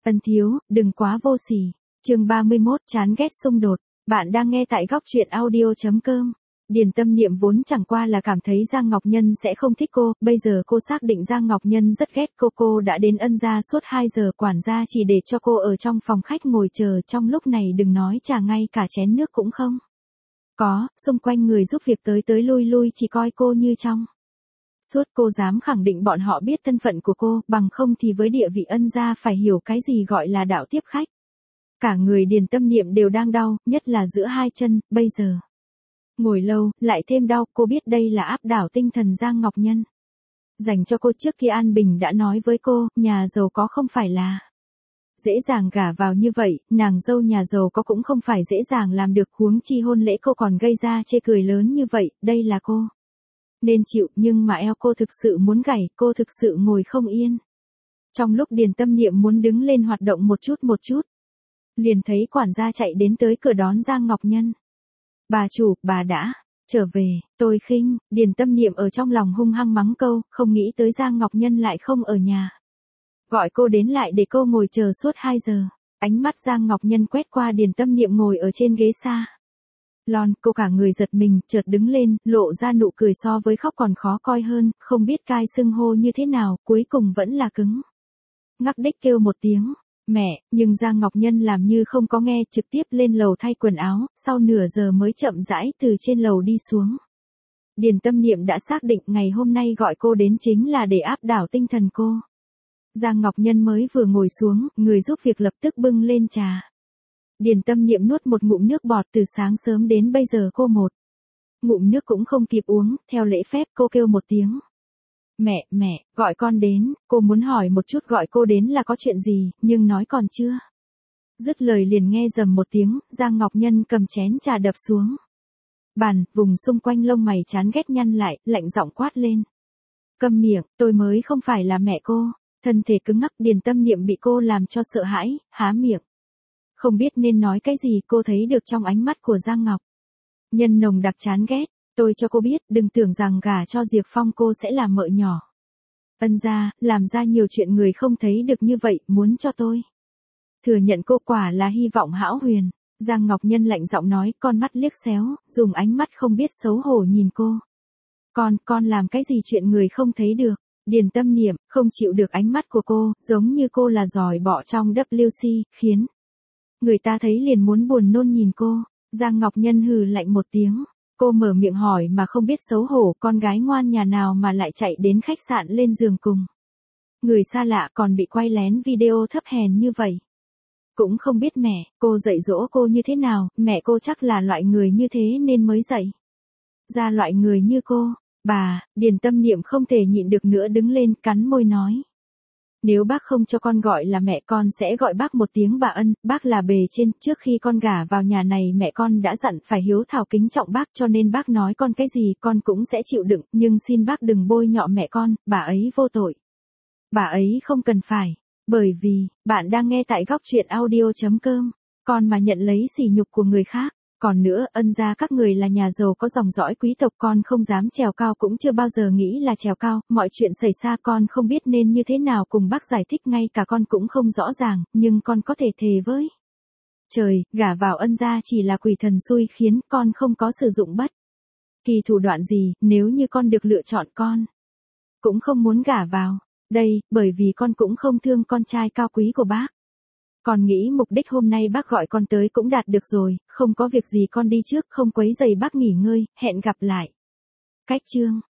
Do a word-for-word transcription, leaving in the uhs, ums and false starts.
Ân thiếu, đừng quá vô sỉ. Chương ba mươi mốt chán ghét xung đột. Bạn đang nghe tại góc truyện audio chấm com. Điền Tâm Niệm vốn chẳng qua là cảm thấy Giang Ngọc Nhân sẽ không thích cô, bây giờ cô xác định Giang Ngọc Nhân rất ghét cô. Cô đã đến Ân gia suốt hai giờ, quản gia chỉ để cho cô ở trong phòng khách ngồi chờ, trong lúc này đừng nói trà ngay cả chén nước cũng không có, xung quanh người giúp việc tới tới lui lui chỉ coi cô như trong suốt. Cô dám khẳng định bọn họ biết thân phận của cô, bằng không thì với địa vị Ân gia phải hiểu cái gì gọi là đạo tiếp khách. Cả người Điền Tâm Niệm đều đang đau, nhất là giữa hai chân, bây giờ ngồi lâu, lại thêm đau. Cô biết đây là áp đảo tinh thần Giang Ngọc Nhân dành cho cô. Trước kia An Bình đã nói với cô, nhà giàu có không phải là dễ dàng gả vào như vậy, nàng dâu nhà giàu có cũng không phải dễ dàng làm được, huống chi hôn lễ cô còn gây ra chê cười lớn như vậy, đây là cô nên chịu. Nhưng mà eo cô thực sự muốn gảy, cô thực sự ngồi không yên. Trong lúc Điền Tâm Niệm muốn đứng lên hoạt động một chút một chút, liền thấy quản gia chạy đến tới cửa đón Giang Ngọc Nhân. Bà chủ, bà đã trở về, tôi khinh. Điền Tâm Niệm ở trong lòng hung hăng mắng câu, không nghĩ tới Giang Ngọc Nhân lại không ở nhà. Gọi cô đến lại để cô ngồi chờ suốt hai giờ. Ánh mắt Giang Ngọc Nhân quét qua Điền Tâm Niệm ngồi ở trên ghế xa lon, cô cả người giật mình, chợt đứng lên, lộ ra nụ cười so với khóc còn khó coi hơn, không biết cai xưng hô như thế nào, cuối cùng vẫn là cứng ngắc đích kêu một tiếng mẹ, nhưng Giang Ngọc Nhân làm như không có nghe, trực tiếp lên lầu thay quần áo, sau nửa giờ mới chậm rãi từ trên lầu đi xuống. Điền Tâm Niệm đã xác định ngày hôm nay gọi cô đến chính là để áp đảo tinh thần cô. Giang Ngọc Nhân mới vừa ngồi xuống, người giúp việc lập tức bưng lên trà. Điền Tâm Niệm nuốt một ngụm nước bọt, từ sáng sớm đến bây giờ cô một ngụm nước cũng không kịp uống, theo lễ phép cô kêu một tiếng. Mẹ, mẹ, gọi con đến. Cô muốn hỏi một chút gọi cô đến là có chuyện gì, nhưng nói còn chưa dứt lời liền nghe rầm một tiếng, Giang Ngọc Nhân cầm chén trà đập xuống bàn, vùng xung quanh lông mày chán ghét nhăn lại, lạnh giọng quát lên. Câm miệng, tôi mới không phải là mẹ cô. Thân thể cứng ngắc, Điền Tâm Niệm bị cô làm cho sợ hãi, há miệng không biết nên nói cái gì. Cô thấy được trong ánh mắt của Giang Ngọc Nhân nồng đặc chán ghét. Tôi cho cô biết, đừng tưởng rằng gả cho Diệp Phong cô sẽ làm mợ nhỏ Ân gia, làm ra nhiều chuyện người không thấy được như vậy, muốn cho tôi thừa nhận cô quả là hy vọng hão huyền. Giang Ngọc Nhân lạnh giọng nói, con mắt liếc xéo, dùng ánh mắt không biết xấu hổ nhìn cô. Con, con làm cái gì chuyện người không thấy được? Điền Tâm Niệm không chịu được ánh mắt của cô, giống như cô là giòi bọ trong W C, khiến người ta thấy liền muốn buồn nôn nhìn cô. Giang Ngọc Nhân hừ lạnh một tiếng. Cô mở miệng hỏi mà không biết xấu hổ, con gái ngoan nhà nào mà lại chạy đến khách sạn lên giường cùng người xa lạ, còn bị quay lén video thấp hèn như vậy. Cũng không biết mẹ, cô dạy dỗ cô như thế nào, mẹ cô chắc là loại người như thế nên mới dạy ra loại người như cô. Bà, Điền Tâm Niệm không thể nhịn được nữa đứng lên, cắn môi nói. Nếu bác không cho con gọi là mẹ, con sẽ gọi bác một tiếng bà Ân, bác là bề trên. Trước khi con gả vào nhà này mẹ con đã dặn phải hiếu thảo kính trọng bác, cho nên bác nói con cái gì con cũng sẽ chịu đựng, nhưng xin bác đừng bôi nhọ mẹ con, bà ấy vô tội. Bà ấy không cần phải, bởi vì, bạn đang nghe tại góc truyện audio chấm com, con mà nhận lấy sỉ nhục của người khác. Còn nữa, Ân gia các người là nhà giàu có dòng dõi quý tộc, con không dám trèo cao, cũng chưa bao giờ nghĩ là trèo cao. Mọi chuyện xảy ra con không biết nên như thế nào cùng bác giải thích, ngay cả con cũng không rõ ràng, nhưng con có thể thề với trời, gả vào Ân gia chỉ là quỷ thần xui khiến, con không có sử dụng bất kỳ thủ đoạn gì. Nếu như con được lựa chọn, con cũng không muốn gả vào đây, bởi vì con cũng không thương con trai cao quý của bác. Con nghĩ mục đích hôm nay bác gọi con tới cũng đạt được rồi, không có việc gì con đi trước, không quấy rầy bác nghỉ ngơi, hẹn gặp lại. Cách chương